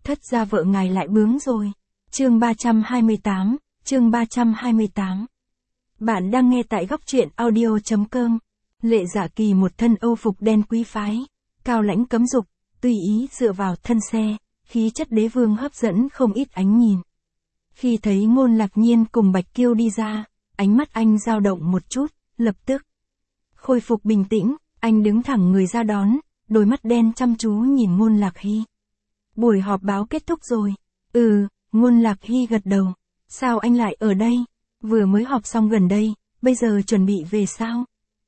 thất gia vợ ngài lại bướng rồi. Chương 328, chương 328. Bạn đang nghe tại góc truyện audio.com. Lệ Dạ Kỳ một thân âu phục đen quý phái, cao lãnh cấm dục, tùy ý dựa vào thân xe, khí chất đế vương hấp dẫn không ít ánh nhìn. Khi thấy Ngôn Lạc Nhiên cùng Bạch Kiêu đi ra, ánh mắt anh dao động một chút, lập tức khôi phục bình tĩnh, anh đứng thẳng người ra đón, đôi mắt đen chăm chú nhìn Ngôn Lạc Hy. Buổi họp báo kết thúc rồi. Ngôn Lạc Hy gật đầu. Sao anh lại ở đây? Vừa mới họp xong gần đây, bây giờ chuẩn bị về sao?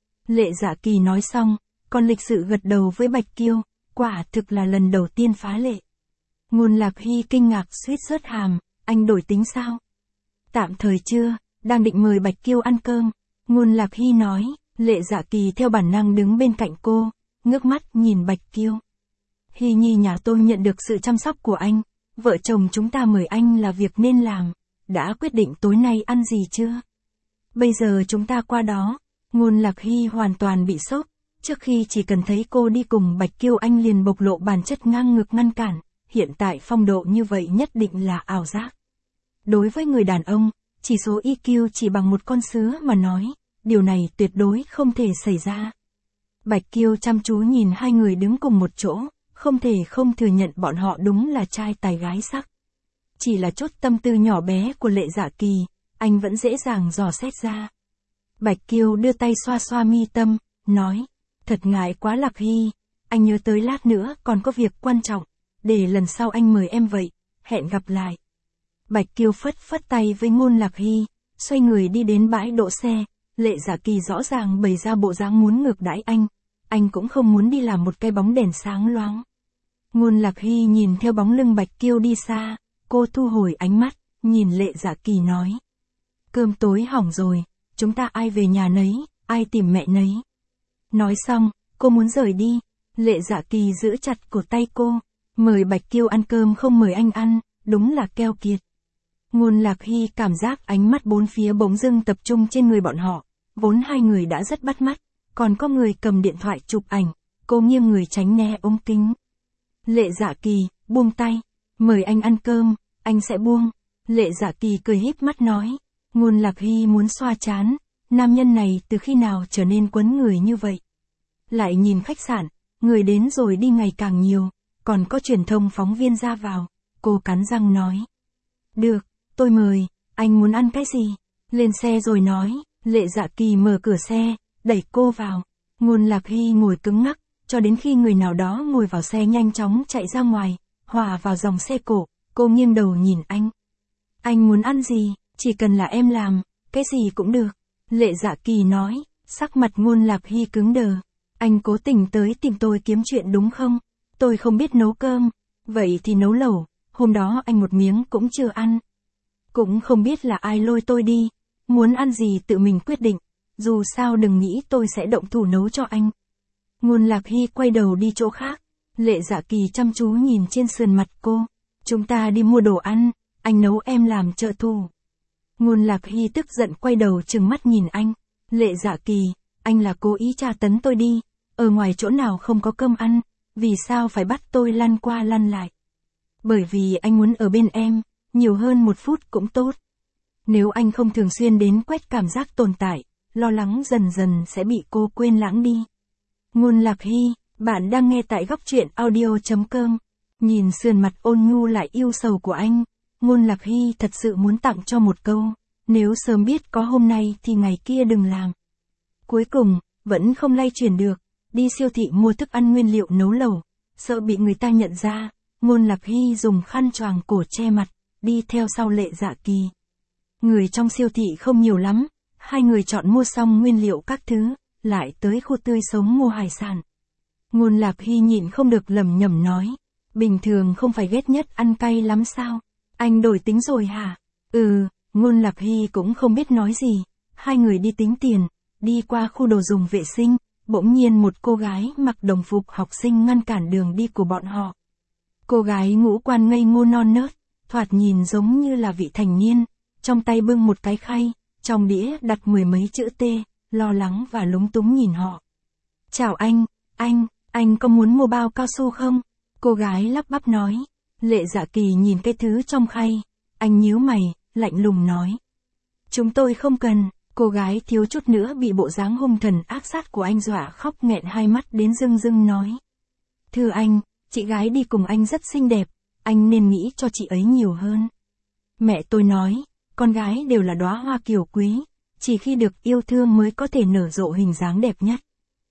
Lệ Dạ Kỳ nói xong, còn lịch sự gật đầu với Bạch Kiêu, quả thực là lần đầu tiên phá lệ. Ngôn Lạc Hy kinh ngạc suýt rớt hàm, anh đổi tính sao? Tạm thời chưa, đang định mời Bạch Kiêu ăn cơm. Ngôn Lạc Hy nói, Lệ Dạ Kỳ theo bản năng đứng bên cạnh cô, ngước mắt nhìn Bạch Kiêu. Hy nhi nhà tôi nhận được sự chăm sóc của anh, vợ chồng chúng ta mời anh là việc nên làm, đã quyết định tối nay ăn gì chưa? Bây giờ chúng ta qua đó. Ngôn Lạc Hy hoàn toàn bị sốc, trước khi chỉ cần thấy cô đi cùng Bạch Kiêu anh liền bộc lộ bản chất ngang ngược ngăn cản, hiện tại phong độ như vậy nhất định là ảo giác. Đối với người đàn ông, chỉ số EQ chỉ bằng một con sứa mà nói, điều này tuyệt đối không thể xảy ra. Bạch Kiêu chăm chú nhìn hai người đứng cùng một chỗ, không thể không thừa nhận bọn họ đúng là trai tài gái sắc. Chỉ là chút tâm tư nhỏ bé của Lệ Dạ Kỳ, anh vẫn dễ dàng dò xét ra. Bạch Kiêu đưa tay xoa xoa mi tâm, nói, thật ngại quá Lạc Hy, anh nhớ tới lát nữa còn có việc quan trọng, để lần sau anh mời em vậy, hẹn gặp lại. Bạch Kiêu phất phất tay với Ngôn Lạc Hy, xoay người đi đến bãi đỗ xe. Lệ Dạ Kỳ rõ ràng bày ra bộ dáng muốn ngược đãi anh cũng không muốn đi làm một cái bóng đèn sáng loáng. Ngôn Lạc Hy nhìn theo bóng lưng Bạch Kiêu đi xa, cô thu hồi ánh mắt, nhìn Lệ Dạ Kỳ nói. Cơm tối hỏng rồi, chúng ta ai về nhà nấy, ai tìm mẹ nấy. Nói xong, cô muốn rời đi, Lệ Dạ Kỳ giữ chặt cổ tay cô, mời Bạch Kiêu ăn cơm không mời anh ăn, đúng là keo kiệt. Ngôn Lạc Hy cảm giác ánh mắt bốn phía bỗng dưng tập trung trên người bọn họ, vốn hai người đã rất bắt mắt, còn có người cầm điện thoại chụp ảnh, cô nghiêng người tránh né ống kính. Lệ Dạ Kỳ, buông tay, mời anh ăn cơm, anh sẽ buông. Lệ Dạ Kỳ cười híp mắt nói. Ngôn Lạc Hy muốn xoa trán, nam nhân này từ khi nào trở nên quấn người như vậy. Lại nhìn khách sạn, người đến rồi đi ngày càng nhiều, còn có truyền thông phóng viên ra vào, cô cắn răng nói. Được, tôi mời, anh muốn ăn cái gì? Lên xe rồi nói. Lệ Dạ Kỳ mở cửa xe, đẩy cô vào. Ngôn Lạc Hy ngồi cứng ngắc, cho đến khi người nào đó ngồi vào xe nhanh chóng chạy ra ngoài, hòa vào dòng xe cổ, cô nghiêng đầu nhìn anh. Anh muốn ăn gì, chỉ cần là em làm, cái gì cũng được. Lệ Dạ Kỳ nói, sắc mặt Ngôn Lạc Hy cứng đờ. Anh cố tình tới tìm tôi kiếm chuyện đúng không? Tôi không biết nấu cơm, vậy thì nấu lẩu, hôm đó anh một miếng cũng chưa ăn. Cũng không biết là ai lôi tôi đi, muốn ăn gì tự mình quyết định, dù sao đừng nghĩ tôi sẽ động thủ nấu cho anh. Ngôn Lạc Hy quay đầu đi chỗ khác, Lệ Dạ Kỳ chăm chú nhìn trên sườn mặt cô. Chúng ta đi mua đồ ăn, anh nấu em làm trợ thủ. Ngôn Lạc Hy tức giận quay đầu trừng mắt nhìn anh. Lệ Dạ Kỳ, anh là cố ý tra tấn tôi đi, ở ngoài chỗ nào không có cơm ăn, vì sao phải bắt tôi lăn qua lăn lại? Bởi vì anh muốn ở bên em, nhiều hơn một phút cũng tốt. Nếu anh không thường xuyên đến quét cảm giác tồn tại, lo lắng dần dần sẽ bị cô quên lãng đi. Ngôn Lạc Hy, bạn đang nghe tại góc truyện audio.com. Nhìn sườn mặt ôn nhu lại yêu sầu của anh, Ngôn Lạc Hy thật sự muốn tặng cho một câu, nếu sớm biết có hôm nay thì ngày kia đừng làm. Cuối cùng, vẫn không lay chuyển được, đi siêu thị mua thức ăn nguyên liệu nấu lẩu, sợ bị người ta nhận ra, Ngôn Lạc Hy dùng khăn choàng cổ che mặt, đi theo sau Lệ Dạ Kỳ. Người trong siêu thị không nhiều lắm, hai người chọn mua xong nguyên liệu các thứ, lại tới khu tươi sống mua hải sản. Ngôn Lạc Hy nhịn không được lẩm nhẩm nói, bình thường không phải ghét nhất ăn cay lắm sao? Anh đổi tính rồi hả? Ngôn Lạc Hy cũng không biết nói gì, hai người đi tính tiền, đi qua khu đồ dùng vệ sinh, bỗng nhiên một cô gái mặc đồng phục học sinh ngăn cản đường đi của bọn họ. Cô gái ngũ quan ngây ngô non nớt, thoạt nhìn giống như là vị thành niên, trong tay bưng một cái khay, trong đĩa đặt mười mấy chữ T, lo lắng và lúng túng nhìn họ. Chào anh có muốn mua bao cao su không? Cô gái lắp bắp nói. Lệ Dạ Kỳ nhìn cái thứ trong khay, anh nhíu mày, lạnh lùng nói. Chúng tôi không cần, cô gái thiếu chút nữa bị bộ dáng hung thần ác sát của anh dọa khóc nghẹn hai mắt đến rưng rưng nói. Thưa anh, chị gái đi cùng anh rất xinh đẹp, anh nên nghĩ cho chị ấy nhiều hơn. Mẹ tôi nói, con gái đều là đóa hoa kiều quý, chỉ khi được yêu thương mới có thể nở rộ hình dáng đẹp nhất.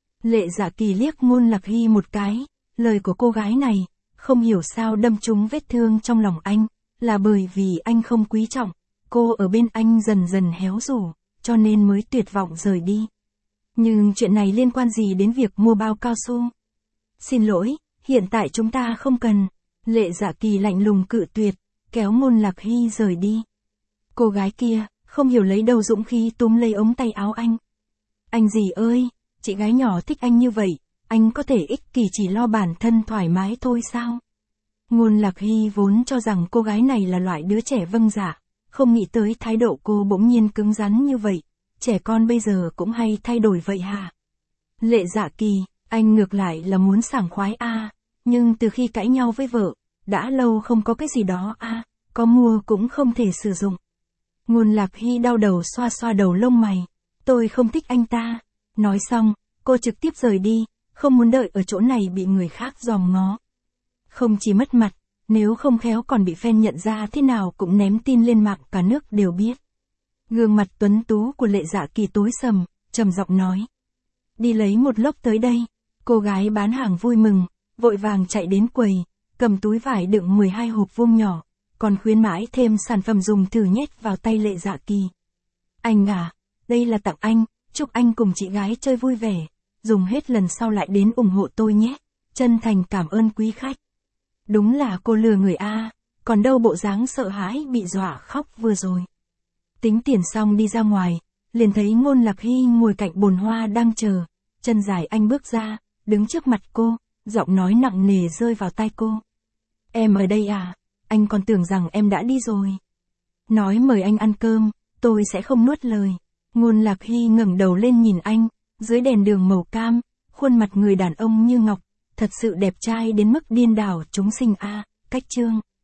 Lệ Dạ Kỳ liếc Ngôn Lạc Hy một cái, lời của cô gái này, không hiểu sao đâm trúng vết thương trong lòng anh, là bởi vì anh không quý trọng, cô ở bên anh dần dần héo rũ, cho nên mới tuyệt vọng rời đi. Nhưng chuyện này liên quan gì đến việc mua bao cao su? Xin lỗi, hiện tại chúng ta không cần. Lệ Dạ Kỳ lạnh lùng cự tuyệt, kéo Ngôn Lạc Hy rời đi. Cô gái kia, không hiểu lấy đâu dũng khí túm lấy ống tay áo anh. Anh gì ơi, chị gái nhỏ thích anh như vậy, anh có thể ích kỷ chỉ lo bản thân thoải mái thôi sao? Ngôn Lạc Hy vốn cho rằng cô gái này là loại đứa trẻ vâng dạ, không nghĩ tới thái độ cô bỗng nhiên cứng rắn như vậy, trẻ con bây giờ cũng hay thay đổi vậy hả? Lệ Dạ Kỳ, anh ngược lại là muốn sảng khoái a, nhưng từ khi cãi nhau với vợ, đã lâu không có cái gì đó a, có mua cũng không thể sử dụng. Ngôn Lạc Hy đau đầu xoa xoa đầu lông mày, tôi không thích anh ta. Nói xong, cô trực tiếp rời đi, không muốn đợi ở chỗ này bị người khác dòm ngó. Không chỉ mất mặt, nếu không khéo còn bị fan nhận ra thế nào cũng ném tin lên mạng cả nước đều biết. Gương mặt tuấn tú của Lệ Dạ Kỳ tối sầm, trầm giọng nói. Đi lấy một lốc tới đây. Cô gái bán hàng vui mừng, vội vàng chạy đến quầy, cầm túi vải đựng 12 hộp vuông nhỏ, còn khuyến mãi thêm sản phẩm dùng thử nhét vào tay Lệ Dạ Kỳ. Anh à, đây là tặng anh, chúc anh cùng chị gái chơi vui vẻ, dùng hết lần sau lại đến ủng hộ tôi nhé, chân thành cảm ơn quý khách. Đúng là cô lừa người a, còn đâu bộ dáng sợ hãi bị dọa khóc vừa rồi. Tính tiền xong đi ra ngoài, liền thấy Ngôn Lạc Hy ngồi cạnh bồn hoa đang chờ, chân dài anh bước ra, đứng trước mặt cô, giọng nói nặng nề rơi vào tai cô. Em ở đây à, anh còn tưởng rằng em đã đi rồi. Nói mời anh ăn cơm, tôi sẽ không nuốt lời. Ngôn Lạc Hy ngẩng đầu lên nhìn anh, dưới đèn đường màu cam, khuôn mặt người đàn ông như ngọc, thật sự đẹp trai đến mức điên đảo chúng sinh a. Cách chương